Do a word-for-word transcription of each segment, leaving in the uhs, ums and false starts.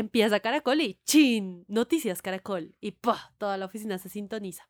empieza Caracol y ¡chin! Noticias Caracol. Y ¡pah! Toda la oficina se sintoniza.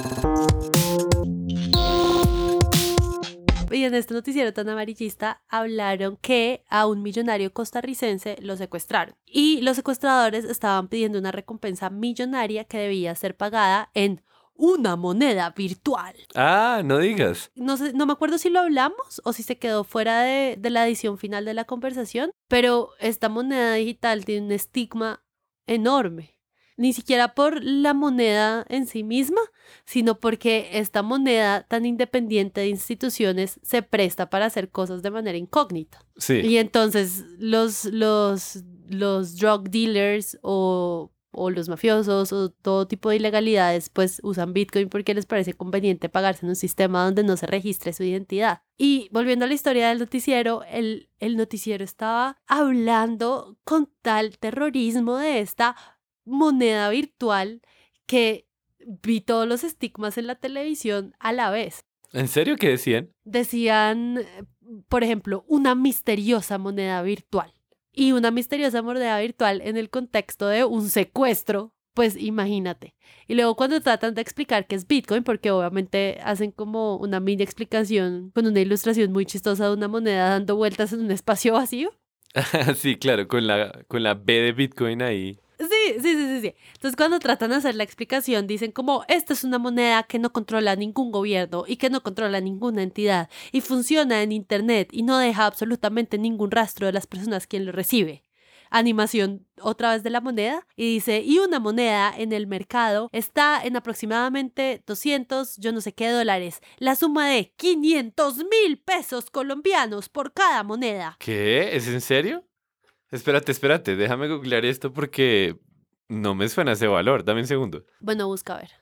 Y en este noticiero tan amarillista hablaron que a un millonario costarricense lo secuestraron. Y los secuestradores estaban pidiendo una recompensa millonaria que debía ser pagada en una moneda virtual. Ah, no digas. No sé, no me acuerdo si lo hablamos o si se quedó fuera de, de la edición final de la conversación, pero esta moneda digital tiene un estigma enorme. Ni siquiera por la moneda en sí misma, sino porque esta moneda tan independiente de instituciones se presta para hacer cosas de manera incógnita. Sí. Y entonces los, los, los drug dealers o, o los mafiosos o todo tipo de ilegalidades pues usan Bitcoin porque les parece conveniente pagarse en un sistema donde no se registre su identidad. Y volviendo a la historia del noticiero, el, el noticiero estaba hablando con tal terrorismo de esta moneda virtual que vi todos los estigmas en la televisión a la vez. ¿En serio qué decían? Decían, por ejemplo, una misteriosa moneda virtual. Y una misteriosa moneda virtual en el contexto de un secuestro, pues imagínate. Y luego cuando tratan de explicar qué es Bitcoin, porque obviamente hacen como una mini explicación con una ilustración muy chistosa de una moneda dando vueltas en un espacio vacío. Sí, claro, con la, con la B de Bitcoin ahí. Sí, sí, sí, sí, sí. Entonces cuando tratan de hacer la explicación dicen como esta es una moneda que no controla ningún gobierno y que no controla ninguna entidad y funciona en internet y no deja absolutamente ningún rastro de las personas quien lo recibe. Animación otra vez de la moneda y dice y una moneda en el mercado está en aproximadamente doscientos yo no sé qué dólares, la suma de quinientos mil pesos colombianos por cada moneda. ¿Qué? ¿Es en serio? Espérate, espérate, déjame googlear esto porque no me suena ese valor. Dame un segundo. Bueno, busca a ver.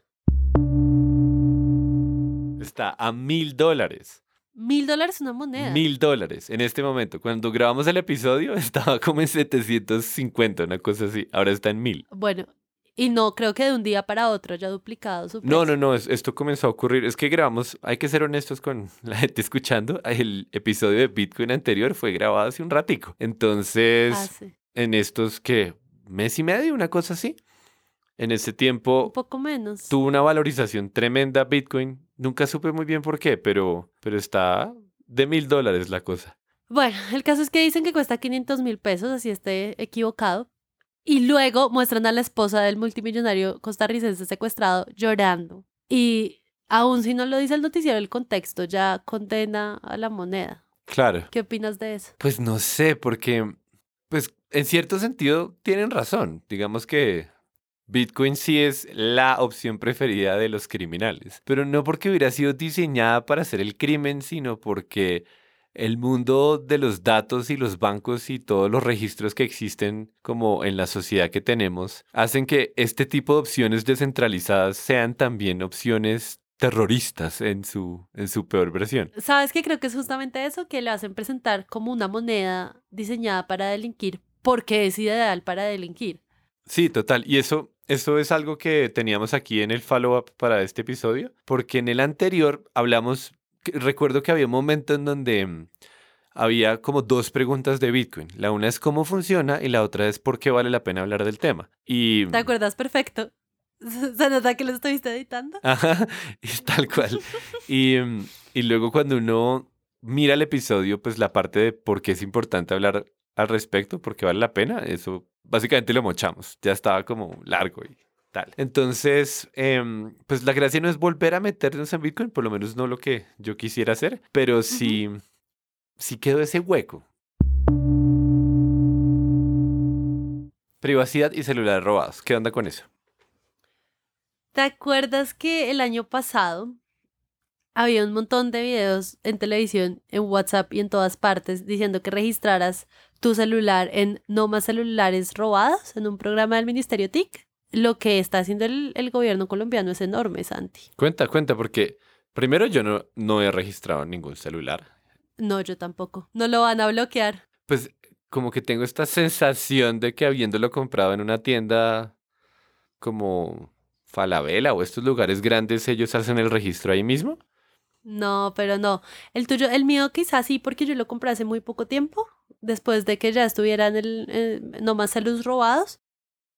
Está a mil dólares. Mil dólares una moneda. Mil dólares en este momento. Cuando grabamos el episodio estaba como en setecientos cincuenta, una cosa así. Ahora está en mil. Bueno, y no creo que de un día para otro haya duplicado su precio. No, no, no, es- esto comenzó a ocurrir. Es que grabamos, hay que ser honestos con la gente escuchando. El episodio de Bitcoin anterior fue grabado hace un ratico. Entonces, Hace en estos que mes y medio, una cosa así. En ese un tiempo poco menos. tuvo una valorización tremenda Bitcoin. Nunca supe muy bien por qué, pero, pero está de mil dólares la cosa. Bueno, el caso es que dicen que cuesta quinientos mil pesos, así esté equivocado. Y luego muestran a la esposa del multimillonario costarricense secuestrado llorando. Y aún si no lo dice el noticiero, el contexto ya condena a la moneda. Claro. ¿Qué opinas de eso? Pues no sé, porque, pues en cierto sentido tienen razón. Digamos que Bitcoin sí es la opción preferida de los criminales, pero no porque hubiera sido diseñada para hacer el crimen, sino porque el mundo de los datos y los bancos y todos los registros que existen como en la sociedad que tenemos hacen que este tipo de opciones descentralizadas sean también opciones terroristas en su, en su peor versión. ¿Sabes qué? Creo que es justamente eso, que le hacen presentar como una moneda diseñada para delinquir porque es ideal para delinquir. Sí, total. Y eso, eso es algo que teníamos aquí en el follow-up para este episodio, porque en el anterior hablamos, que- recuerdo que había un momento en donde mm, había como dos preguntas de Bitcoin. La una es cómo funciona y la otra es por qué vale la pena hablar del tema. Y, ¿Te acuerdas? Perfecto. ¿Se nota que lo estuviste editando? ajá, es tal cual. Y, mm, y luego cuando uno mira el episodio, pues la parte de por qué es importante hablar al respecto, por qué vale la pena, eso básicamente lo mochamos. Ya estaba como largo y tal. Entonces, em, pues la gracia no es volver a meternos en Bitcoin, por lo menos no lo que yo quisiera hacer, pero sí, sí quedó ese hueco. Privacidad y celulares robados. ¿Qué onda con eso? ¿Te acuerdas que el año pasado había un montón de videos en televisión, en WhatsApp y en todas partes diciendo que registraras tu celular en No Más Celulares Robados en un programa del Ministerio T I C? Lo que está haciendo el, el gobierno colombiano es enorme, Santi. Cuenta, cuenta, porque primero yo no, no he registrado ningún celular. No, yo tampoco. No lo van a bloquear. Pues como que tengo esta sensación de que habiéndolo comprado en una tienda como Falabella o estos lugares grandes, ellos hacen el registro ahí mismo. No, pero no. El tuyo, el mío quizás sí, porque yo lo compré hace muy poco tiempo, después de que ya estuviera en el eh, No Más Celos Robados.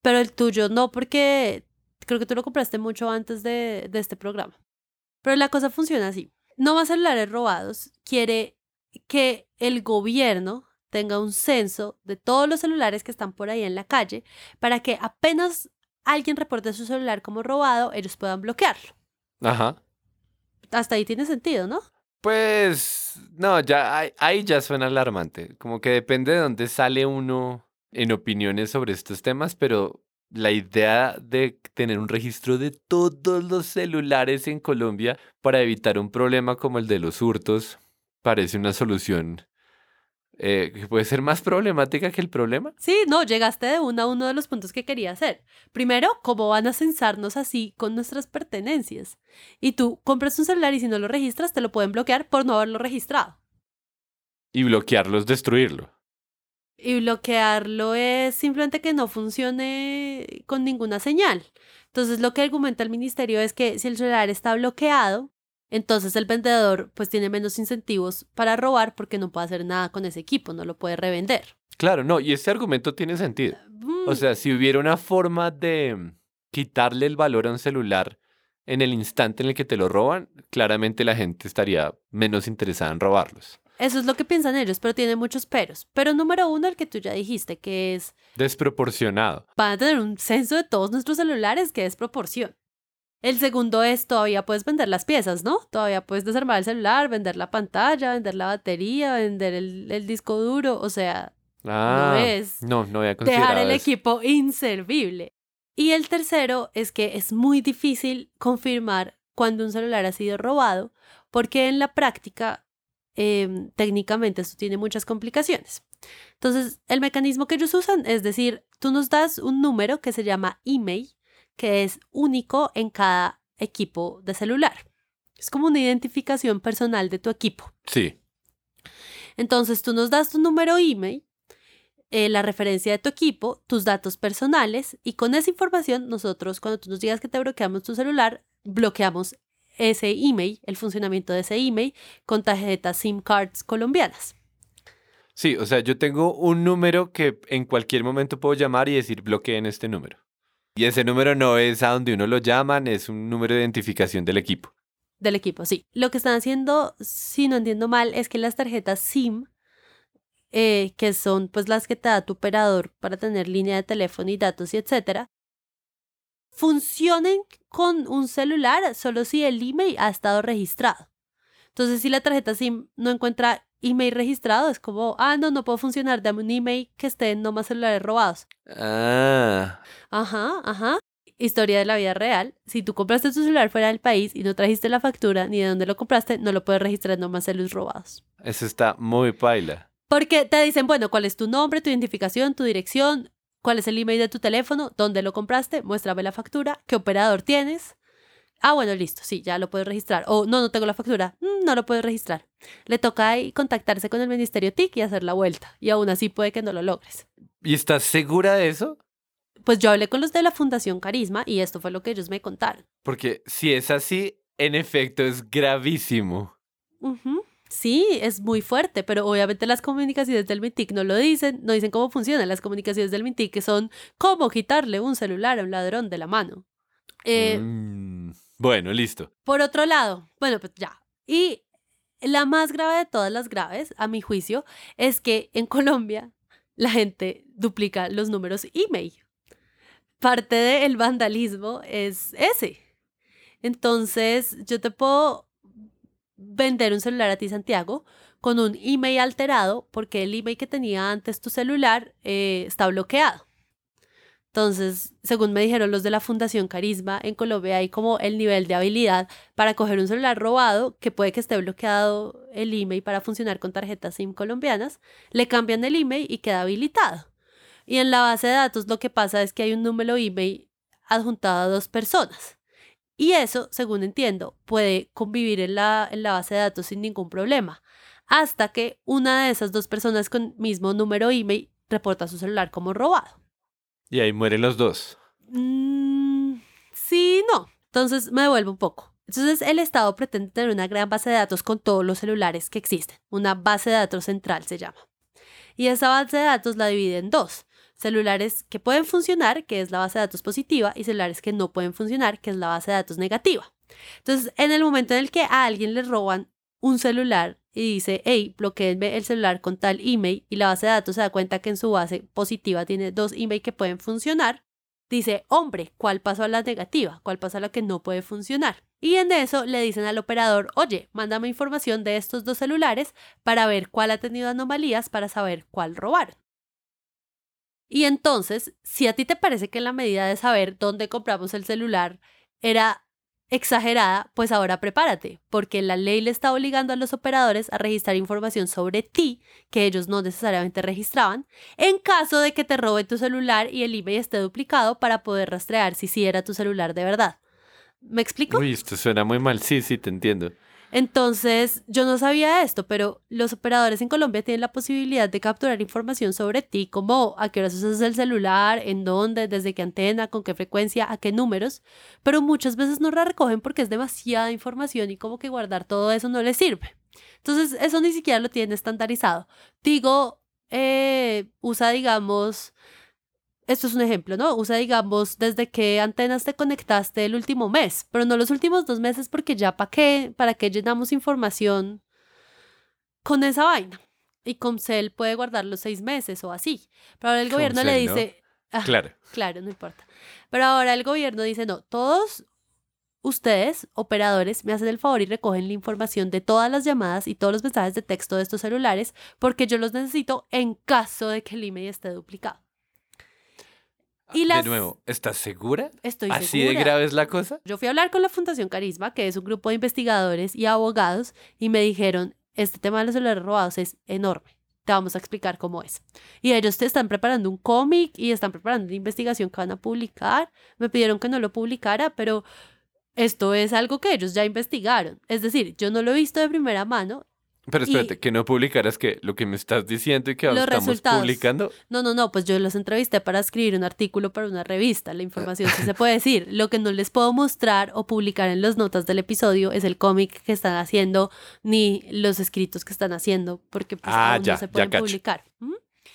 Pero el tuyo no, porque creo que tú lo compraste mucho antes de, de este programa. Pero la cosa funciona así. No más celulares robados quiere que el gobierno tenga un censo de todos los celulares que están por ahí en la calle para que apenas alguien reporte su celular como robado, ellos puedan bloquearlo. Ajá. Hasta ahí tiene sentido, ¿no? Pues no, ya ahí, ahí ya suena alarmante. Como que depende de dónde sale uno en opiniones sobre estos temas, pero la idea de tener un registro de todos los celulares en Colombia para evitar un problema como el de los hurtos parece una solución eh, que puede ser más problemática que el problema. Sí, no, llegaste de uno a uno de los puntos que quería hacer. Primero, ¿cómo van a censarnos así con nuestras pertenencias? Y tú compras un celular y si no lo registras, te lo pueden bloquear por no haberlo registrado. Y bloquearlos, destruirlo. Y bloquearlo es simplemente que no funcione con ninguna señal. Entonces, lo que argumenta el ministerio es que si el celular está bloqueado, entonces el vendedor pues tiene menos incentivos para robar porque no puede hacer nada con ese equipo, no lo puede revender. Claro, no, y ese argumento tiene sentido. Mm, O sea, si hubiera una forma de quitarle el valor a un celular en el instante en el que te lo roban, claramente la gente estaría menos interesada en robarlos. Eso es lo que piensan ellos, pero tiene muchos peros. Pero número uno, el que tú ya dijiste, que es, Desproporcionado. van a tener un censo de todos nuestros celulares, que es proporción. El segundo es, todavía puedes vender las piezas, ¿no? Todavía puedes desarmar el celular, vender la pantalla, vender la batería, vender el, el disco duro, o sea, Ah, no es no, no había considerado dejar el eso. equipo inservible. Y el tercero es que es muy difícil confirmar cuando un celular ha sido robado, porque en la práctica, eh, técnicamente esto tiene muchas complicaciones. Entonces, el mecanismo que ellos usan es decir, tú nos das un número que se llama email, que es único en cada equipo de celular. Es como una identificación personal de tu equipo. Sí. Entonces, tú nos das tu número email, eh, la referencia de tu equipo, tus datos personales, y con esa información nosotros, cuando tú nos digas que te bloqueamos tu celular, bloqueamos ese email, el funcionamiento de ese email, con tarjetas SIM cards colombianas. Sí, o sea, yo tengo un número que en cualquier momento puedo llamar y decir bloqueen este número. Y ese número no es a donde uno lo llaman, es un número de identificación del equipo. Del equipo, sí. Lo que están haciendo, si no entiendo mal, es que las tarjetas SIM, eh, que son pues las que te da tu operador para tener línea de teléfono y datos y etcétera, funcionen con un celular solo si el email ha estado registrado. Entonces, si la tarjeta SIM no encuentra email registrado, es como, ah, no, no puedo funcionar, dame un email que esté en no más celulares robados. Ah, Ajá, ajá. Historia de la vida real. Si tú compraste tu celular fuera del país y no trajiste la factura ni de dónde lo compraste, no lo puedes registrar en no más celulares robados. eso está muy paila. Porque te dicen, bueno, ¿cuál es tu nombre, tu identificación, tu dirección? ¿Cuál es el email de tu teléfono? ¿Dónde lo compraste? Muéstrame la factura. ¿Qué operador tienes? Ah, bueno, listo, sí, ya lo puedes registrar. O no, no tengo la factura. Mm, no lo puedes registrar. Le toca ahí contactarse con el Ministerio T I C y hacer la vuelta. Y aún así puede que no lo logres. ¿Y estás segura de eso? Pues yo hablé con los de la Fundación Carisma y esto fue lo que ellos me contaron. Porque si es así, en efecto es gravísimo. Ujú. Sí, es muy fuerte, pero obviamente las comunicaciones del MINTIC no lo dicen, no dicen cómo funcionan las comunicaciones del MINTIC, que son cómo quitarle un celular a un ladrón de la mano. Eh, Mm, bueno, listo. Por otro lado, bueno, pues ya. Y la más grave de todas las graves, a mi juicio, es que en Colombia la gente duplica los números email. Parte del vandalismo es ese. Entonces, yo te puedo vender un celular a ti, Santiago, con un email alterado porque el email que tenía antes tu celular eh, está bloqueado. Entonces, según me dijeron los de la Fundación Carisma, en Colombia hay como el nivel de habilidad para coger un celular robado, que puede que esté bloqueado el email para funcionar con tarjetas SIM colombianas, le cambian el email y queda habilitado. Y en la base de datos lo que pasa es que hay un número email adjuntado a dos personas. Y eso, según entiendo, puede convivir en la, en la base de datos sin ningún problema, hasta que una de esas dos personas con mismo número email reporta su celular como robado. Y ahí mueren los dos. Mm, sí, no. Entonces me devuelvo un poco. Entonces el Estado pretende tener una gran base de datos con todos los celulares que existen. Una base de datos central se llama. Y esa base de datos la divide en dos. celulares que pueden funcionar, que es la base de datos positiva, y celulares que no pueden funcionar, que es la base de datos negativa. Entonces, en el momento en el que a alguien le roban un celular y dice, hey, bloqueenme el celular con tal email, y la base de datos se da cuenta que en su base positiva tiene dos emails que pueden funcionar, dice, hombre, ¿cuál pasó a la negativa? ¿Cuál pasó a la que no puede funcionar? Y en eso le dicen al operador, oye, mándame información de estos dos celulares para ver cuál ha tenido anomalías, para saber cuál robaron. Y entonces, si a ti te parece que la medida de saber dónde compramos el celular era exagerada, pues ahora prepárate, porque la ley le está obligando a los operadores a registrar información sobre ti que ellos no necesariamente registraban, en caso de que te roben tu celular y el email esté duplicado para poder rastrear si sí era tu celular de verdad. ¿Me explico? Uy, esto suena muy mal. Sí, sí, te entiendo. Entonces, yo no sabía esto, pero los operadores en Colombia tienen la posibilidad de capturar información sobre ti, como a qué horas usas el celular, en dónde, desde qué antena, con qué frecuencia, a qué números, pero muchas veces no la recogen porque es demasiada información y como que guardar todo eso no les sirve. Entonces, eso ni siquiera lo tienen estandarizado. Digo, eh, usa, digamos... Esto es un ejemplo, ¿no? Usa, digamos, desde qué antenas te conectaste el último mes, pero no los últimos dos meses porque ya para qué, para qué llenamos información con esa vaina. Y Comcel puede guardar los seis meses o así. Pero ahora el gobierno Comcel, le dice... ¿no? Ah, Claro. claro, no importa. Pero ahora el gobierno dice, no, todos ustedes, operadores, me hacen el favor y recogen la información de todas las llamadas y todos los mensajes de texto de estos celulares porque yo los necesito en caso de que el email esté duplicado. Y las... De nuevo, ¿estás segura? Estoy ¿Así segura. de grave es la cosa? Yo fui a hablar con la Fundación Carisma, que es un grupo de investigadores y abogados, y me dijeron, este tema de los celulares robados es enorme. Te vamos a explicar cómo es. Y ellos te están preparando un cómic y están preparando una investigación que van a publicar. Me pidieron que no lo publicara, pero esto es algo que ellos ya investigaron. Es decir, yo no lo he visto de primera mano. Pero espérate, que no publicaras que lo que me estás diciendo y que ahora Los estamos resultados. publicando. No, no, no, pues yo los entrevisté para escribir un artículo para una revista. La información sí se puede decir. Lo que no les puedo mostrar o publicar en las notas del episodio es el cómic que están haciendo ni los escritos que están haciendo, porque pues Ah, aún ya, no se ya pueden cacho. publicar. ¿Mm?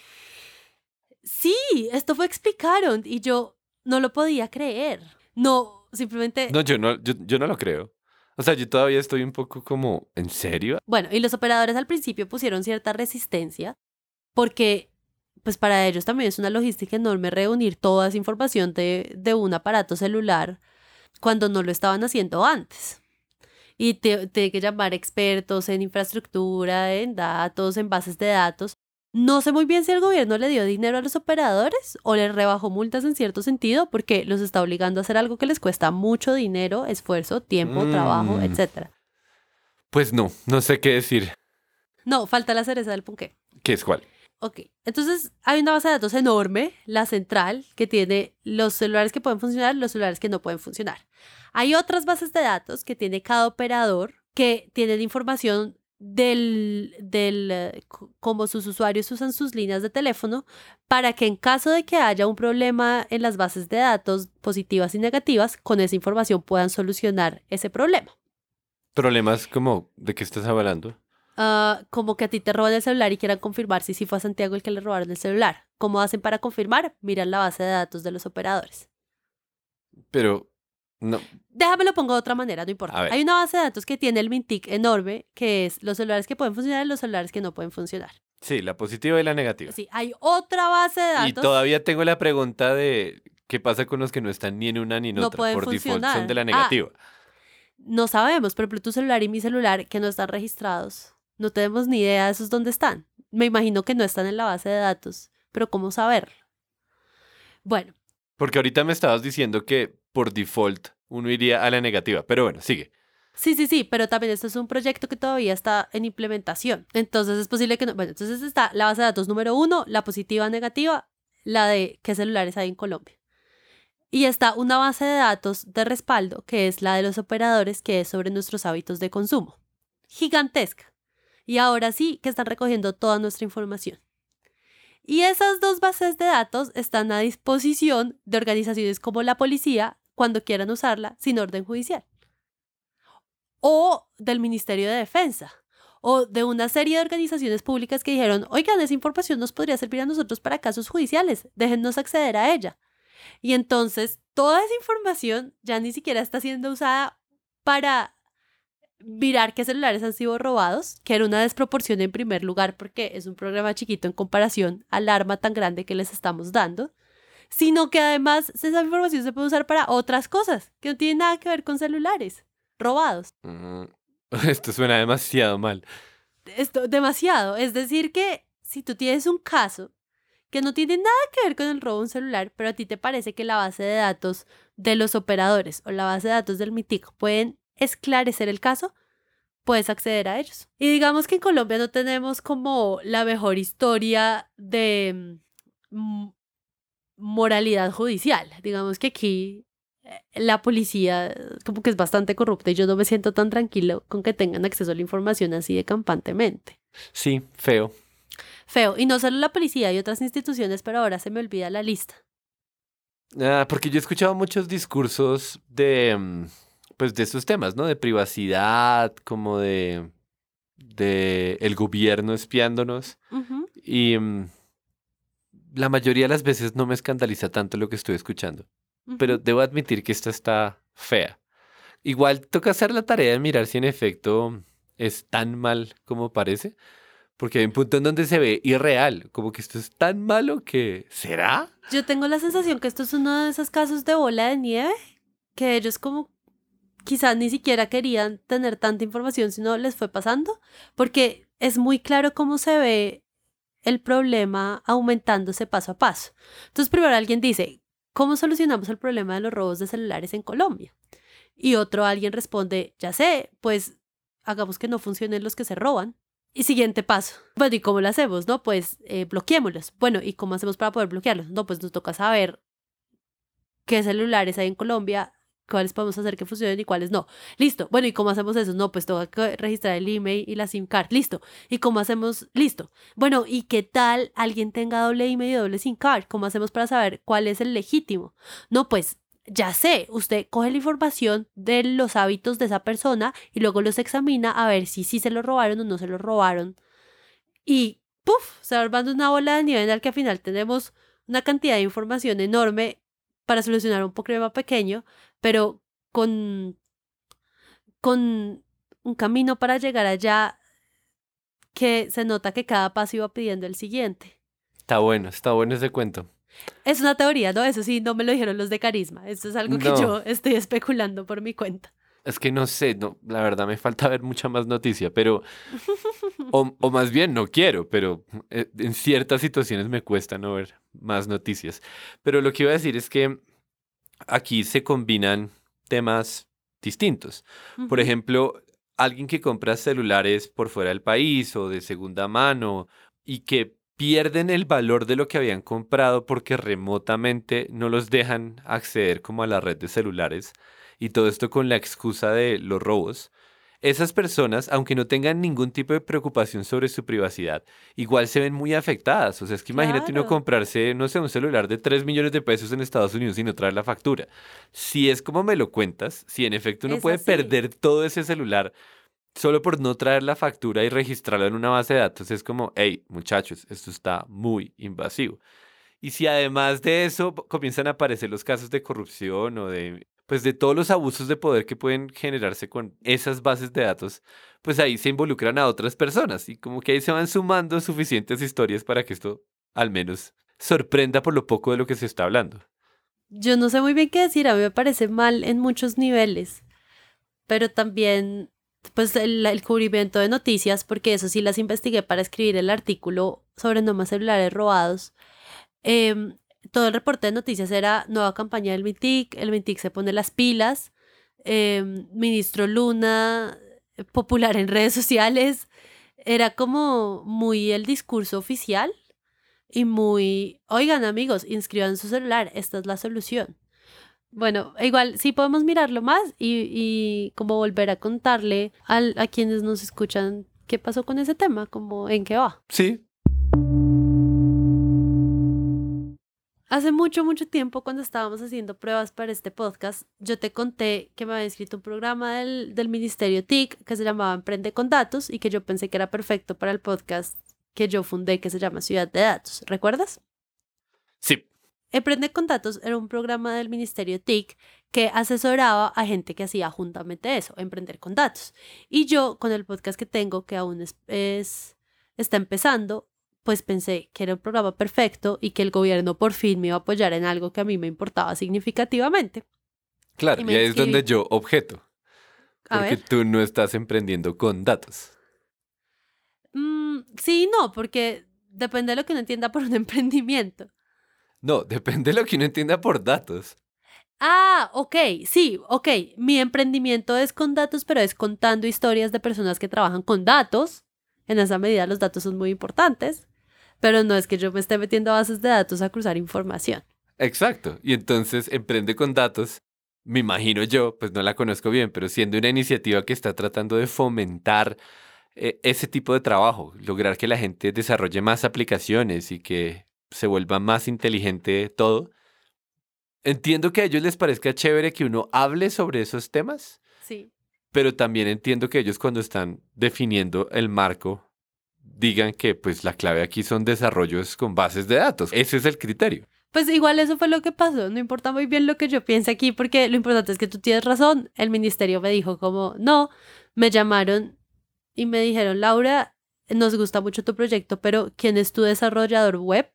Sí, esto fue explicaron y yo no lo podía creer. No, simplemente... No, yo no, yo, yo no lo creo. O sea, yo todavía estoy un poco como, ¿en serio? Bueno, y los operadores al principio pusieron cierta resistencia porque, pues para ellos también es una logística enorme reunir toda esa información de, de un aparato celular cuando no lo estaban haciendo antes. Y te- tiene que llamar expertos en infraestructura, en datos, en bases de datos. No sé muy bien si el gobierno le dio dinero a los operadores o les rebajó multas en cierto sentido porque los está obligando a hacer algo que les cuesta mucho dinero, esfuerzo, tiempo, Mm. trabajo, etcétera. Pues no, no sé qué decir. No, falta la cereza del ponqué. ¿Qué es cuál? Ok, entonces hay una base de datos enorme, la central, que tiene los celulares que pueden funcionar, los celulares que no pueden funcionar. Hay otras bases de datos que tiene cada operador que tienen información del, del eh, c- cómo sus usuarios usan sus líneas de teléfono para que en caso de que haya un problema en las bases de datos positivas y negativas, con esa información puedan solucionar ese problema. Problemas como, ¿de qué estás hablando? Ah, como que a ti te roban el celular y quieran confirmar si sí fue a Santiago el que le robaron el celular. ¿Cómo hacen para confirmar? Miran la base de datos de los operadores. Pero, no, Déjame lo pongo de otra manera, no importa. A ver. Hay una base de datos que tiene el Mintic enorme, que es los celulares que pueden funcionar y los celulares que no pueden funcionar. sí, la positiva y la negativa. Sí, hay otra base de Y datos. todavía tengo la pregunta de qué pasa con los que no están ni en una ni en No otra. pueden Por default funcionar. son de la Ah. negativa. No sabemos, por ejemplo, tu celular y mi celular que no están registrados. No tenemos ni idea de esos dónde están. Me imagino que no están en la base de datos, pero ¿cómo saber? Bueno, Porque ahorita me estabas diciendo que por default uno iría a la negativa. Pero bueno, sigue. sí, sí, sí, pero también esto es un proyecto que todavía está en implementación. Entonces es posible que no. Bueno, entonces está la base de datos número uno, la positiva, negativa, la de qué celulares hay en Colombia. Y está una base de datos de respaldo, que es la de los operadores, que es sobre nuestros hábitos de consumo. Gigantesca. Y ahora sí que están recogiendo toda nuestra información. Y esas dos bases de datos están a disposición de organizaciones como la policía cuando quieran usarla sin orden judicial. O del Ministerio de Defensa. o de una serie de organizaciones públicas que dijeron, oigan, esa información nos podría servir a nosotros para casos judiciales, déjennos acceder a ella. Y entonces toda esa información ya ni siquiera está siendo usada para mirar qué celulares han sido robados, que era una desproporción en primer lugar porque es un programa chiquito en comparación al arma tan grande que les estamos dando, sino que además esa información se puede usar para otras cosas que no tienen nada que ver con celulares robados. Mm, esto suena demasiado mal. Esto, demasiado. Es decir que si tú tienes un caso que no tiene nada que ver con el robo de un celular, pero a ti te parece que la base de datos de los operadores o la base de datos del MITIC pueden esclarecer el caso, puedes acceder a ellos. Y digamos que en Colombia no tenemos como la mejor historia de mm, moralidad judicial. Digamos que aquí eh, la policía como que es bastante corrupta y yo no me siento tan tranquilo con que tengan acceso a la información así de campantemente. Sí, feo. Feo. Y no solo la policía, hay otras instituciones, pero ahora se me olvida la lista. Ah, porque yo he escuchado muchos discursos de, mm, pues, de estos temas, ¿no? De privacidad, como de, de el gobierno espiándonos. Ujú. Y mm, la mayoría de las veces no me escandaliza tanto lo que estoy escuchando. Pero Ujú. debo admitir que esta está fea. Igual toca hacer la tarea de mirar si en efecto es tan mal como parece. Porque hay un punto en donde se ve irreal, como que esto es tan malo que ¿será? Yo tengo la sensación que esto es uno de esos casos de bola de nieve, que ellos como quizás ni siquiera querían tener tanta información, sino les fue pasando, porque es muy claro cómo se ve el problema aumentándose paso a paso. Entonces, primero alguien dice, ¿cómo solucionamos el problema de los robos de celulares en Colombia? Y otro alguien responde, ya sé, pues hagamos que no funcionen los que se roban. Y siguiente paso. Bueno, ¿y cómo lo hacemos? No, pues eh, bloqueémoslos. Bueno, ¿y cómo hacemos para poder bloquearlos? No, pues nos toca saber qué celulares hay en Colombia, cuáles podemos hacer que funcionen y cuáles no. Listo. Bueno, ¿y cómo hacemos eso? No, pues toca que registrar el email y la SIM card. Listo. ¿Y cómo hacemos? Listo. Bueno, ¿y qué tal alguien tenga doble email y doble SIM card? ¿Cómo hacemos para saber cuál es el legítimo? No, pues ya sé, usted coge la información de los hábitos de esa persona y luego los examina a ver si sí se lo robaron o no se lo robaron. Y ¡puf! Se va armando una bola de nieve en la que al final tenemos una cantidad de información enorme para solucionar un problema pequeño, pero con, con un camino para llegar allá que se nota que cada paso iba pidiendo el siguiente. Está bueno, está bueno ese cuento. Es una teoría, ¿no? Eso sí, no me lo dijeron los de Carisma. Esto es algo que No, yo estoy especulando por mi cuenta. es que no sé, no, la verdad me falta ver mucha más noticia, pero, o, o más bien no quiero, pero eh, en ciertas situaciones me cuesta no ver más noticias. Pero lo que iba a decir es que aquí se combinan temas distintos. Por Ujú. ejemplo, alguien que compra celulares por fuera del país o de segunda mano y que pierden el valor de lo que habían comprado porque remotamente no los dejan acceder como a la red de celulares y todo esto con la excusa de los robos. Esas personas, aunque no tengan ningún tipo de preocupación sobre su privacidad, igual se ven muy afectadas. O sea, es que imagínate uno Claro, comprarse, no sé, un celular de tres millones de pesos en Estados Unidos y no traer la factura. Si es como me lo cuentas, si en efecto uno es puede así. perder todo ese celular solo por no traer la factura y registrarlo en una base de datos, es como, hey, muchachos, esto está muy invasivo. Y si además de eso p- comienzan a aparecer los casos de corrupción o de, pues de todos los abusos de poder que pueden generarse con esas bases de datos, pues ahí se involucran a otras personas y como que ahí se van sumando suficientes historias para que esto al menos sorprenda por lo poco de lo que se está hablando. Yo no sé muy bien qué decir, a mí me parece mal en muchos niveles, pero también pues el, el cubrimiento de noticias, porque eso sí las investigué para escribir el artículo sobre no más celulares robados. Em, Todo el reporte de noticias era nueva campaña del MITIC, el MITIC se pone las pilas, em, ministro Luna, eh, popular en redes sociales, era como muy el discurso oficial y muy, oigan amigos, inscriban su celular, esta es la solución. Bueno, igual sí podemos mirarlo más y, y como volver a contarle al, a quienes nos escuchan qué pasó con ese tema, como en qué va. Sí, Hace mucho, mucho tiempo, cuando estábamos haciendo pruebas para este podcast, yo te conté que me había inscrito un programa del, del Ministerio T I C que se llamaba Emprende con Datos y que yo pensé que era perfecto para el podcast que yo fundé, que se llama Ciudad de Datos. ¿Recuerdas? Sí. Emprende con Datos era un programa del Ministerio T I C que asesoraba a gente que hacía juntamente eso, emprender con datos. Y yo, con el podcast que tengo, que aún es, es está empezando, pues pensé que era un programa perfecto y que el gobierno por fin me iba a apoyar en algo que a mí me importaba significativamente. Claro, Y y, me ahí es inscribí. donde yo objeto. A Porque ver. tú no estás emprendiendo con datos. Mm, sí y no, porque depende de lo que uno entienda por un emprendimiento. No, depende de lo que uno entienda por datos. Ah, ok, sí, ok. Mi emprendimiento es con datos, pero es contando historias de personas que trabajan con datos. En esa medida los datos son muy importantes, pero no es que yo me esté metiendo a bases de datos a cruzar información. Exacto. Y entonces emprende con datos. Me imagino yo, pues no la conozco bien, pero siendo una iniciativa que está tratando de fomentar eh, ese tipo de trabajo, lograr que la gente desarrolle más aplicaciones y que se vuelva más inteligente todo. Entiendo que a ellos les parezca chévere que uno hable sobre esos temas, Sí. pero también entiendo que ellos cuando están definiendo el marco digan que pues la clave aquí son desarrollos con bases de datos. Ese es el criterio. Pues igual eso fue lo que pasó, no importa muy bien lo que yo piense aquí, porque lo importante es que tú tienes razón. El ministerio me dijo como, no, me llamaron y me dijeron, Laura, nos gusta mucho tu proyecto, pero ¿quién es tu desarrollador web?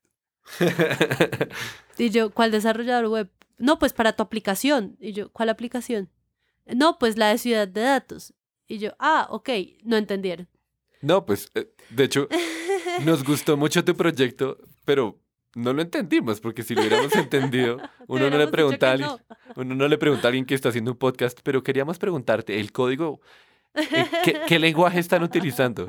Y yo, ¿cuál desarrollador web? No, pues para tu aplicación. Y yo, ¿cuál aplicación? No, pues la de Ciudad de Datos. Y yo, ah, ok, no entendieron. No, pues eh, de hecho nos gustó mucho tu proyecto, pero no lo entendimos porque si lo hubiéramos entendido, Te uno no le hubiéramos dicho pregunta a que alguien, no. uno no le pregunta a alguien que está haciendo un podcast, pero queríamos preguntarte, el código, eh, ¿qué, qué lenguaje están utilizando?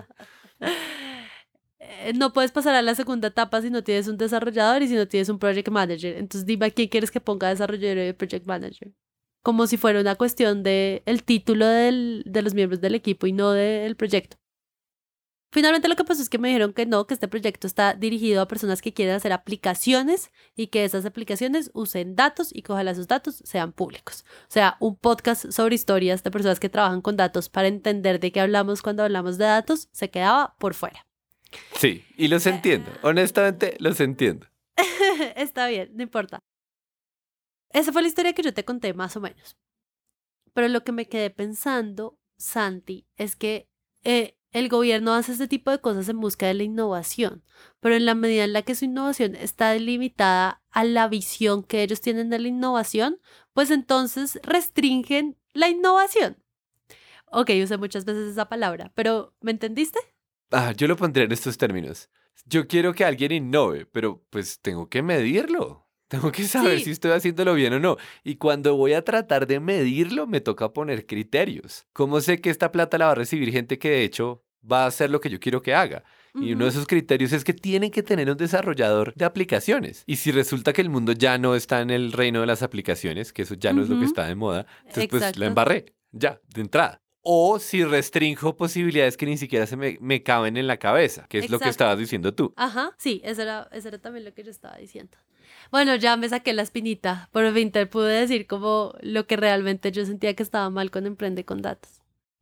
Eh, No puedes pasar a la segunda etapa si no tienes un desarrollador y si no tienes un project manager. Entonces dime a quién quieres que ponga desarrollador y project manager. Como si fuera una cuestión de el título del, de los miembros del equipo y no del proyecto. Finalmente lo que pasó es que me dijeron que no, que este proyecto está dirigido a personas que quieren hacer aplicaciones y que esas aplicaciones usen datos y que ojalá esos datos sean públicos. O sea, un podcast sobre historias de personas que trabajan con datos para entender de qué hablamos cuando hablamos de datos se quedaba por fuera. Sí, y los entiendo, honestamente los entiendo. Está bien, no importa. Esa fue la historia que yo te conté más o menos. Pero lo que me quedé pensando, Santi, es que eh, el gobierno hace este tipo de cosas en busca de la innovación, pero en la medida en la que su innovación está delimitada a la visión que ellos tienen de la innovación, pues entonces restringen la innovación. Ok, usé muchas veces esa palabra, pero ¿me entendiste? Ah, yo lo pondré en estos términos. Yo quiero que alguien innove, pero pues tengo que medirlo. Tengo que saber si Sí. estoy haciéndolo bien o no. Y cuando voy a tratar de medirlo, me toca poner criterios. ¿Cómo sé que esta plata la va a recibir gente que de hecho va a hacer lo que yo quiero que haga? Y uno de Ujú. esos criterios es que tienen que tener un desarrollador de aplicaciones. Y si resulta que el mundo ya no está en el reino de las aplicaciones, que eso ya no es lo que Ujú. está de moda, entonces pues la Exacto. embarré, ya, de entrada. O si restringo posibilidades que ni siquiera se me, me caben en la cabeza, que es lo que estabas Exacto. diciendo tú. Ajá, sí, eso era, eso era también lo que yo estaba diciendo. Bueno, ya me saqué la espinita. Por fin te pude decir como lo que realmente yo sentía que estaba mal con Emprende con Datos.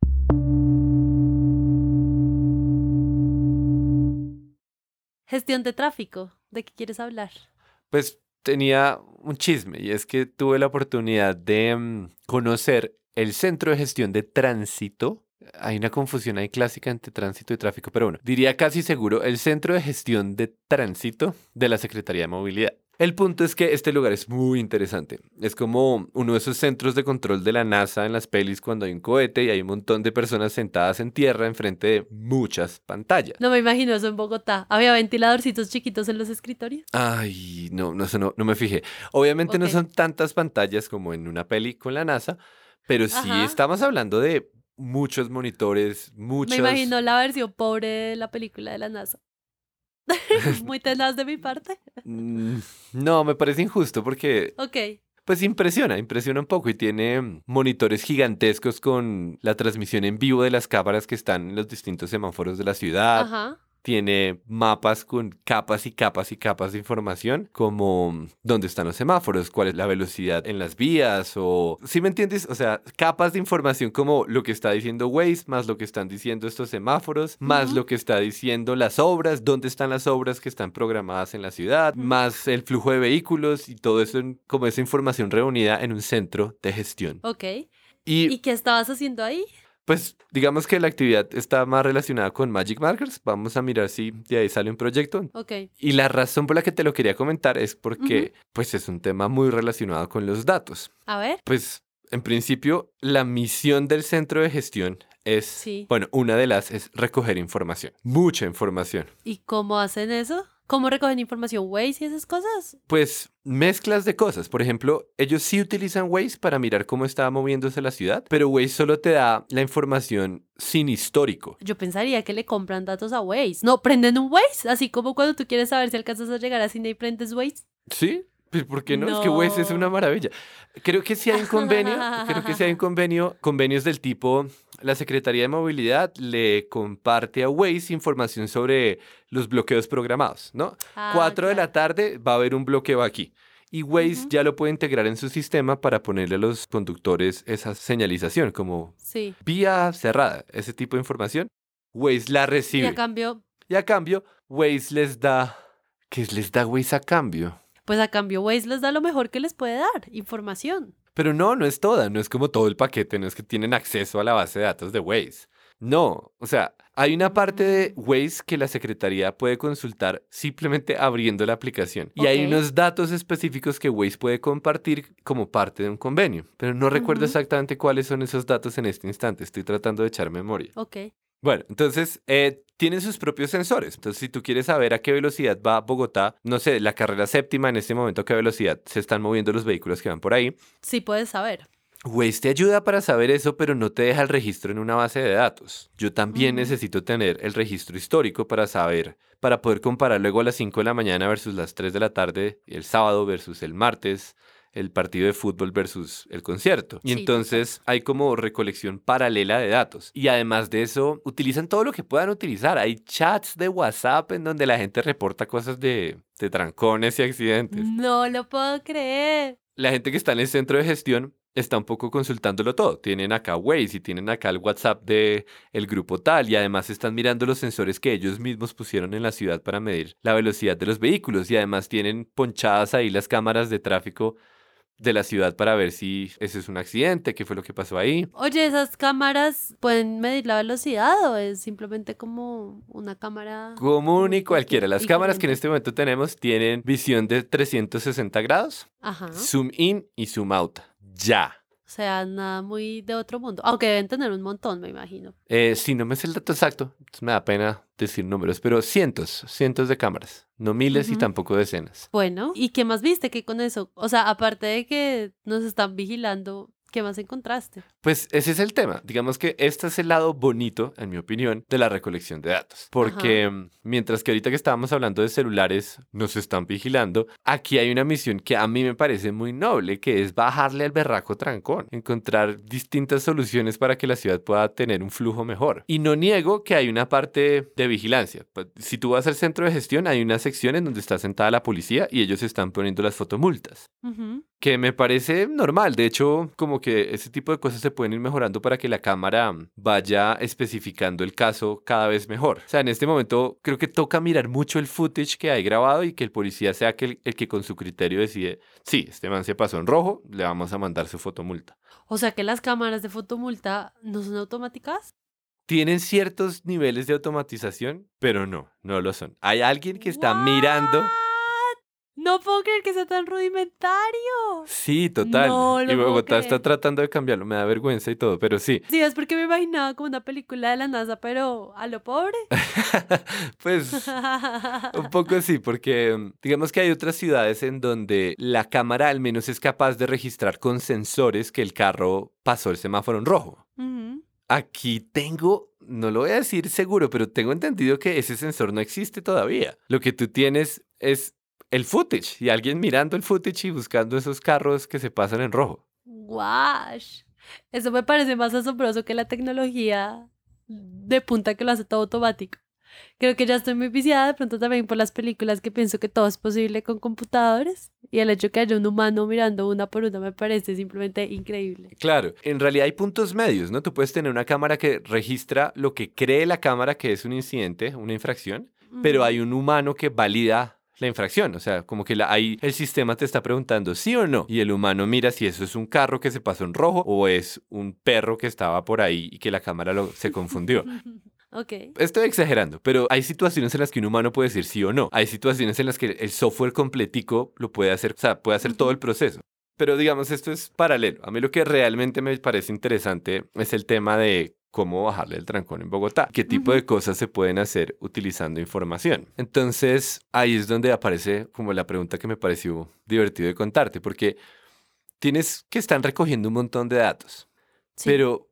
Gestión de tráfico. ¿De qué quieres hablar? Pues tenía un chisme y es que tuve la oportunidad de mm, conocer el Centro de Gestión de Tránsito. Hay una confusión ahí clásica entre tránsito y tráfico, pero bueno, diría casi seguro el Centro de Gestión de Tránsito de la Secretaría de Movilidad. El punto es que este lugar es muy interesante. Es como uno de esos centros de control de la NASA en las pelis cuando hay un cohete y hay un montón de personas sentadas en tierra enfrente de muchas pantallas. No me imagino eso en Bogotá. ¿Había ventiladorcitos chiquitos en los escritorios? Ay, no, no, eso no, no me fijé. Obviamente no Ok. son tantas pantallas como en una peli con la NASA, pero sí Ajá. estamos hablando de muchos monitores, Me muchos... imagino la versión pobre de la película de la NASA. Muy tenaz de mi parte. Mm, No, me parece injusto porque, Ok. pues impresiona, impresiona un poco y tiene mm, monitores gigantescos con la transmisión en vivo de las cámaras que están en los distintos semáforos de la ciudad. Ajá. tiene mapas con capas y capas y capas de información, como dónde están los semáforos, cuál es la velocidad en las vías, o... ¿Sí me entiendes? O sea, capas de información como lo que está diciendo Waze, más lo que están diciendo estos semáforos, más Ujú. lo que está diciendo las obras, dónde están las obras que están programadas en la ciudad, Ujú. más el flujo de vehículos y todo eso, en- como esa información reunida en un centro de gestión. Ok. Y ¿Y qué estabas haciendo ahí? pues digamos que la actividad está más relacionada con Magic Markers. Vamos a mirar si de ahí sale un proyecto. Ok. Y la razón por la que te lo quería comentar es porque Ujú. pues es un tema muy relacionado con los datos. A ver. Pues en principio la misión del centro de gestión es, Sí. bueno, una de las es recoger información, mucha información. ¿Y cómo hacen eso? ¿Cómo recogen información Waze y esas cosas? Pues mezclas de cosas. Por ejemplo, ellos sí utilizan Waze para mirar cómo está moviéndose la ciudad, pero Waze solo te da la información sin histórico. Yo pensaría que le compran datos a Waze. No, prenden un Waze, así como cuando tú quieres saber si alcanzas a llegar a cine y prendes Waze. ¿Sí? Pues, ¿por qué no? Es que Waze es una No. maravilla. Creo que sí hay un convenio, creo que sí hay un convenio, convenios del tipo, la Secretaría de Movilidad le comparte a Waze información sobre los bloqueos programados, ¿no? Ah, Cuatro de la claro. tarde va a haber un bloqueo aquí. Y Waze Ujú. ya lo puede integrar en su sistema para ponerle a los conductores esa señalización, como Sí. vía cerrada, ese tipo de información. Waze la Y a recibe. cambio, Y a cambio, Waze les da... ¿Qué les da Waze a cambio? pues a cambio Waze les da lo mejor que les puede dar, información. Pero no, no es toda, no es como todo el paquete, no es que tienen acceso a la base de datos de Waze. No, o sea, hay una parte de Mm. Waze que la Secretaría puede consultar simplemente abriendo la aplicación. Y hay Ok. unos datos específicos que Waze puede compartir como parte de un convenio. Pero no recuerdo Ujú. exactamente cuáles son esos datos en este instante, estoy tratando de echar memoria. Ok. Bueno, entonces eh, tienen sus propios sensores. Entonces, si tú quieres saber a qué velocidad va Bogotá, no sé, la carrera séptima en este momento, a qué velocidad se están moviendo los vehículos que van por ahí, Sí puedes saber. Waze te ayuda para saber eso, pero no te deja el registro en una base de datos. Yo también Ujú. necesito tener el registro histórico para saber, para poder comparar luego a las cinco de la mañana versus las tres de la tarde, el sábado versus el martes, el partido de fútbol versus el concierto. Y Sí, total. entonces hay como recolección paralela de datos. Y además de eso, utilizan todo lo que puedan utilizar. Hay chats de WhatsApp en donde la gente reporta cosas de, de trancones y accidentes. No lo puedo creer. La gente que está en el centro de gestión está un poco consultándolo todo. Tienen acá Waze y tienen acá el WhatsApp de el grupo tal y además están mirando los sensores que ellos mismos pusieron en la ciudad para medir la velocidad de los vehículos y además tienen ponchadas ahí las cámaras de tráfico de la ciudad para ver si ese es un accidente, qué fue lo que pasó ahí. Oye, ¿esas cámaras pueden medir la velocidad o es simplemente como una cámara Común y común cualquiera. cualquiera Las y cámaras que en corriente? este momento tenemos tienen visión de trescientos sesenta grados, Ajá. zoom in y zoom out. Ya. O sea, nada muy de otro mundo. Aunque deben tener un montón, me imagino. Eh, sí, no me sé el dato exacto, entonces me da pena decir números, pero cientos, cientos de cámaras, no miles y Ujú. tampoco decenas. Bueno, ¿y qué más viste que con eso? O sea, aparte de que nos están vigilando, ¿qué más encontraste? Pues ese es el tema. Digamos que este es el lado bonito, en mi opinión, de la recolección de datos. Porque mm, mientras que ahorita que estábamos hablando de celulares nos están vigilando, aquí hay una misión que a mí me parece muy noble, que es bajarle al berraco trancón, encontrar distintas soluciones para que la ciudad pueda tener un flujo mejor. Y no niego que hay una parte de vigilancia. Pues, si tú vas al centro de gestión, hay una sección en donde está sentada la policía y ellos están poniendo las fotomultas. Ujú. Que me parece normal. De hecho, como que ese tipo de cosas se pueden ir mejorando para que la cámara mm, vaya especificando el caso cada vez mejor. O sea, en este momento creo que toca mirar mucho el footage que hay grabado y que el policía sea que el, el que con su criterio decide, sí, este man se pasó en rojo, le vamos a mandar su fotomulta. O sea que las cámaras de fotomulta no son automáticas. Tienen ciertos niveles de automatización, pero no, no lo son. Hay alguien que está mirando. ¿What? No puedo creer que sea tan rudimentario. Sí, total. No Y lo puedo Bogotá está creer. tratando de cambiarlo, me da vergüenza y todo, pero sí. Sí, es porque me imaginaba como una película de la NASA, pero a lo pobre. Pues un poco sí, porque mm, digamos que hay otras ciudades en donde la cámara al menos es capaz de registrar con sensores que el carro pasó el semáforo en rojo. Ujú. Aquí tengo, no lo voy a decir seguro, pero tengo entendido que ese sensor no existe todavía. Lo que tú tienes es el footage y alguien mirando el footage y buscando esos carros que se pasan en rojo. Guash. Eso me parece más asombroso que la tecnología de punta que lo hace todo automático. Creo que ya estoy muy viciada de pronto también por las películas que pienso que todo es posible con computadores y el hecho que haya un humano mirando una por una me parece simplemente increíble. Claro, en realidad hay puntos medios, ¿no? Tú puedes tener una cámara que registra lo que cree la cámara que es un incidente, una infracción, pero hay un humano que valida la infracción, o sea, como que la, ahí el sistema te está preguntando sí o no, y el humano mira si eso es un carro que se pasó en rojo o es un perro que estaba por ahí y que la cámara lo, se confundió. Okay. Estoy exagerando, pero hay situaciones en las que un humano puede decir sí o no. Hay situaciones en las que el software completico lo puede hacer, o sea, puede hacer todo el proceso. Pero digamos, esto es paralelo. A mí lo que realmente me parece interesante es el tema de cómo bajarle el trancón en Bogotá. ¿Qué tipo Uh-huh. de cosas se pueden hacer utilizando información? Entonces, ahí es donde aparece como la pregunta que me pareció divertido de contarte, porque tienes que están recogiendo un montón de datos, Sí. pero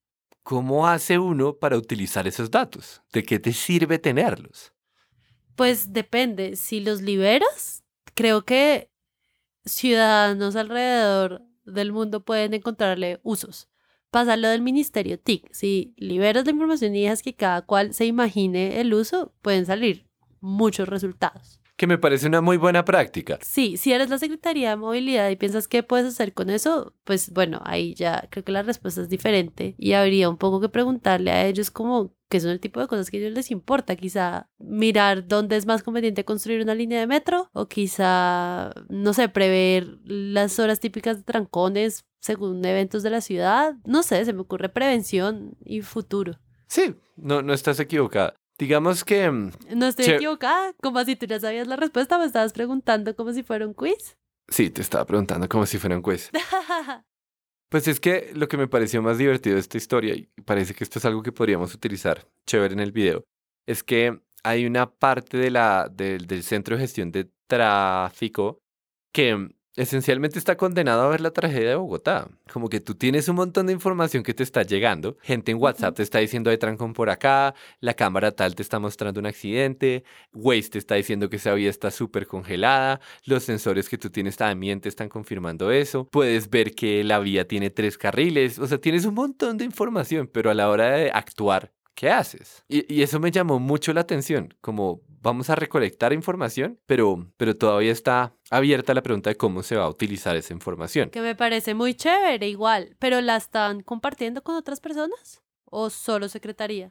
¿cómo hace uno para utilizar esos datos? ¿De qué te sirve tenerlos? Pues depende. Si los liberas, creo que ciudadanos alrededor del mundo pueden encontrarle usos. Pasa lo del Ministerio T I C. Si liberas la información y dejas que cada cual se imagine el uso, pueden salir muchos resultados. Que me parece una muy buena práctica. Sí, si eres la Secretaría de Movilidad y piensas qué puedes hacer con eso, pues bueno, ahí ya creo que la respuesta es diferente y habría un poco que preguntarle a ellos como qué son el tipo de cosas que a ellos les importa. Quizá mirar dónde es más conveniente construir una línea de metro o quizá, no sé, prever las horas típicas de trancones según eventos de la ciudad. No sé, se me ocurre prevención y futuro. Sí, no, no estás equivocada. Digamos que... mm, No estoy che- equivocada, como si tú ya sabías la respuesta, me estabas preguntando como si fuera un quiz. Sí, te estaba preguntando como si fuera un quiz. Pues es que lo que me pareció más divertido de esta historia, y parece que esto es algo que podríamos utilizar chévere en el video, es que hay una parte de la, del del centro de gestión de tráfico que mm, esencialmente está condenado a ver la tragedia de Bogotá. Como que tú tienes un montón de información que te está llegando. Gente en WhatsApp Ujú. te está diciendo hay trancón por acá, la cámara tal te está mostrando un accidente, Waze te está diciendo que esa vía está súper congelada, los sensores que tú tienes también te están confirmando eso. Puedes ver que la vía tiene tres carriles. O sea, tienes un montón de información, pero a la hora de actuar, ¿qué haces? Y, y eso me llamó mucho la atención, como vamos a recolectar información, pero, pero todavía está abierta la pregunta de cómo se va a utilizar esa información. Que me parece muy chévere igual, pero ¿la están compartiendo con otras personas? ¿O solo secretaría?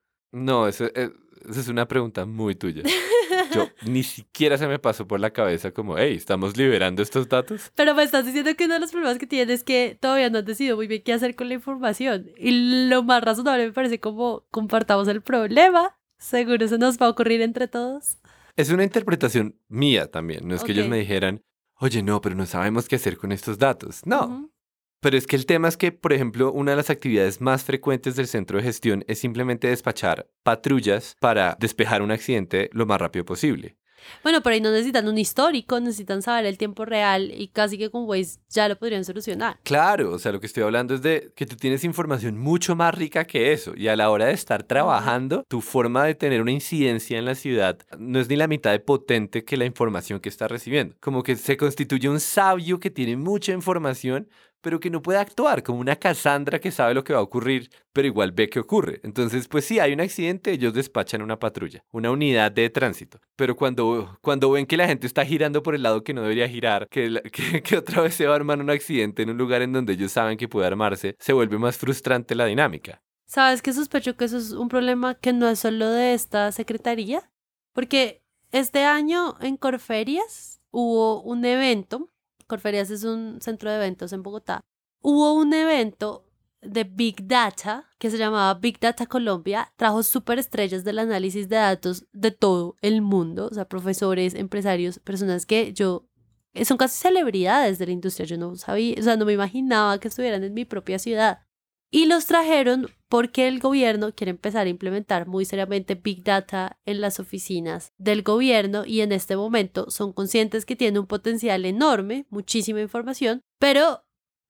No, eso, eh, esa es una pregunta muy tuya. Yo ni siquiera se me pasó por la cabeza como, hey, ¿estamos liberando estos datos? Pero me estás diciendo que uno de los problemas que tienes es que todavía no has decidido muy bien qué hacer con la información. Y lo más razonable me parece como compartamos el problema. Seguro se nos va a ocurrir entre todos. Es una interpretación mía también, no es que ellos me Ok. dijeran, oye, no, pero no sabemos qué hacer con estos datos. No, Ujú. pero es que el tema es que, por ejemplo, una de las actividades más frecuentes del centro de gestión es simplemente despachar patrullas para despejar un accidente lo más rápido posible. Bueno, pero ahí no necesitan un histórico, necesitan saber el tiempo real y casi que con Waze ya lo podrían solucionar. Claro, o sea, lo que estoy hablando es de que tú tienes información mucho más rica que eso y a la hora de estar Ujú. trabajando, tu forma de tener una incidencia en la ciudad no es ni la mitad de potente que la información que estás recibiendo. Como que se constituye un sabio que tiene mucha información, pero que no puede actuar, como una Cassandra que sabe lo que va a ocurrir, pero igual ve que ocurre. Entonces, pues sí, hay un accidente, ellos despachan una patrulla, una unidad de tránsito. Pero cuando, cuando ven que la gente está girando por el lado que no debería girar, que, la- que, que otra vez se va a armar un accidente en un lugar en donde ellos saben que puede armarse, se vuelve más frustrante la dinámica. ¿Sabes qué? Sospecho que eso es un problema que no es solo de esta secretaría, porque este año en Corferias hubo un evento. Corferias es un centro de eventos en Bogotá. Hubo un evento de Big Data que se llamaba Big Data Colombia. Trajo superestrellas del análisis de datos de todo el mundo, o sea, profesores, empresarios, personas que yo eh, son casi celebridades de la industria. Yo no sabía, o sea, no me imaginaba que estuvieran en mi propia ciudad. Y los trajeron porque el gobierno quiere empezar a implementar muy seriamente Big Data en las oficinas del gobierno y en este momento son conscientes que tiene un potencial enorme, muchísima información, pero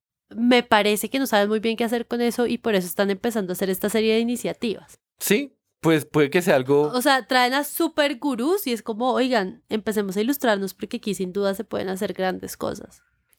me parece que no saben muy bien qué hacer con eso y por eso están empezando a hacer esta serie de iniciativas. Sí, pues puede que sea algo... O sea, traen a super gurús y es como, oigan, empecemos a ilustrarnos porque aquí sin duda se pueden hacer grandes cosas.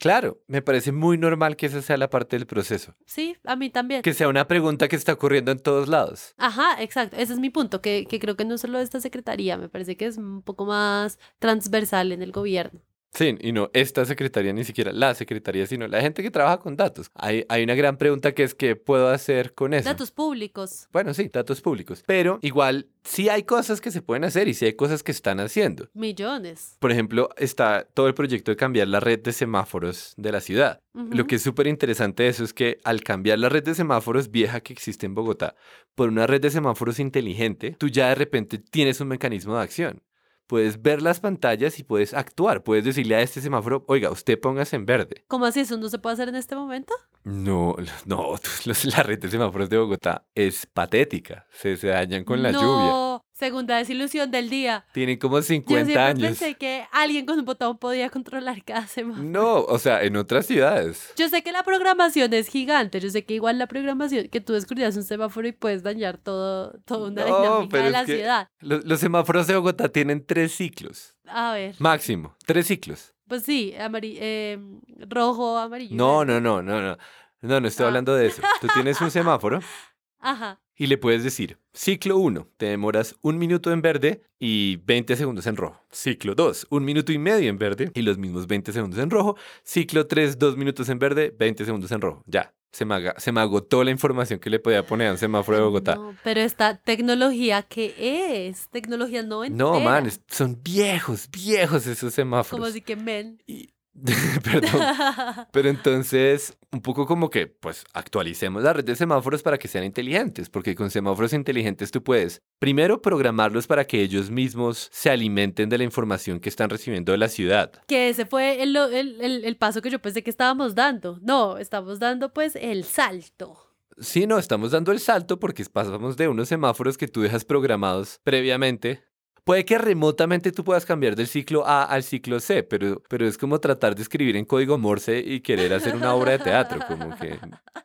Claro, me parece muy normal que esa sea la parte del proceso. Sí, a mí también. Que sea una pregunta que está ocurriendo en todos lados. Ajá, exacto. Ese es mi punto, que, que creo que no solo de esta secretaría, me parece que es un poco más transversal en el gobierno. Sí, y no esta secretaría, ni siquiera la secretaría, sino la gente que trabaja con datos. Hay, hay una gran pregunta que es ¿qué puedo hacer con eso? Datos públicos. Bueno, sí, datos públicos. Pero igual sí hay cosas que se pueden hacer y sí hay cosas que están haciendo. Millones. Por ejemplo, está todo el proyecto de cambiar la red de semáforos de la ciudad. Ujú. Lo que es súper interesante de eso es que al cambiar la red de semáforos vieja que existe en Bogotá por una red de semáforos inteligente, tú ya de repente tienes un mecanismo de acción. Puedes ver las pantallas y puedes actuar. Puedes decirle a este semáforo, oiga, usted póngase en verde. ¿Cómo así? ¿Eso no se puede hacer en este momento? No, no, los- la red de semáforos de Bogotá es patética. Se, se dañan con la lluvia. No, segunda desilusión del día. Tienen como Yo cincuenta siempre años. pensé que alguien con un botón podía controlar cada semáforo. No, o sea, en otras ciudades. Yo sé que la programación es gigante, yo sé que igual la programación, que tú descubrías un semáforo y puedes dañar todo, toda una No, dinámica pero de es la que ciudad. Los, los semáforos de Bogotá tienen tres ciclos. A ver, Máximo, tres ciclos. pues sí, amari- eh, rojo, amarillo. y No, verde. no, no, no, no. No, no estoy Ah. hablando de eso. Tú tienes un semáforo Ajá. y le puedes decir, ciclo uno, te demoras un minuto en verde y veinte segundos en rojo. Ciclo dos, un minuto y medio en verde y los mismos veinte segundos en rojo. Ciclo tres, dos minutos en verde, veinte segundos en rojo. Ya, se me, aga- se me agotó la información que le podía poner a un semáforo de Bogotá. No, pero esta tecnología, ¿qué es? Tecnología no No, man, es- son viejos, viejos esos semáforos. Como así que men. Y- Perdón. Pero entonces, un poco como que, pues, actualicemos la red de semáforos para que sean inteligentes, porque con semáforos inteligentes tú puedes, primero, programarlos para que ellos mismos se alimenten de la información que están recibiendo de la ciudad. Que ese fue el, el, el, el paso que yo pensé que estábamos dando. No, estamos dando pues el salto. Sí, no, estamos dando el salto porque pasamos de unos semáforos que tú dejas programados previamente. Puede que remotamente tú puedas cambiar del ciclo A al ciclo C, pero, pero es como tratar de escribir en código Morse y querer hacer una obra de teatro, como que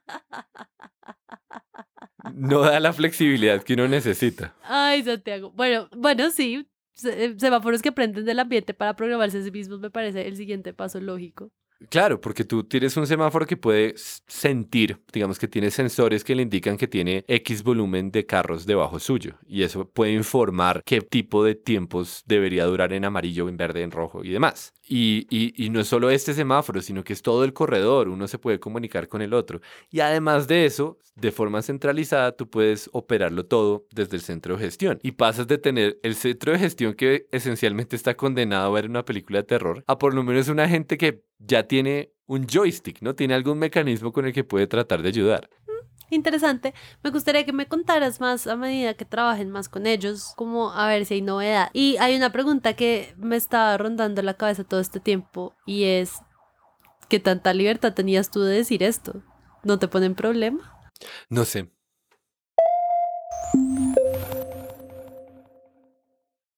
no da la flexibilidad que uno necesita. Ay, Santiago. Bueno, bueno, sí. se- Semáforos que aprenden del ambiente para programarse a sí mismos me parece el siguiente paso lógico. Claro, porque tú tienes un semáforo que puede s- sentir, digamos que tiene sensores que le indican que tiene X volumen de carros debajo suyo y eso puede informar qué tipo de tiempos debería durar en amarillo, en verde, en rojo y demás. Y, y, y no es solo este semáforo, sino que es todo el corredor, uno se puede comunicar con el otro. Y además de eso, de forma centralizada, tú puedes operarlo todo desde el centro de gestión. Y pasas de tener el centro de gestión que esencialmente está condenado a ver una película de terror, a por lo menos una gente que ya tiene un joystick, ¿no? Tiene algún mecanismo con el que puede tratar de ayudar. Interesante. Me gustaría que me contaras más a medida que trabajen más con ellos, como a ver si hay novedad. Y hay una pregunta que me estaba rondando la cabeza todo este tiempo y es, ¿qué tanta libertad tenías tú de decir esto? ¿No te ponen problema? No sé,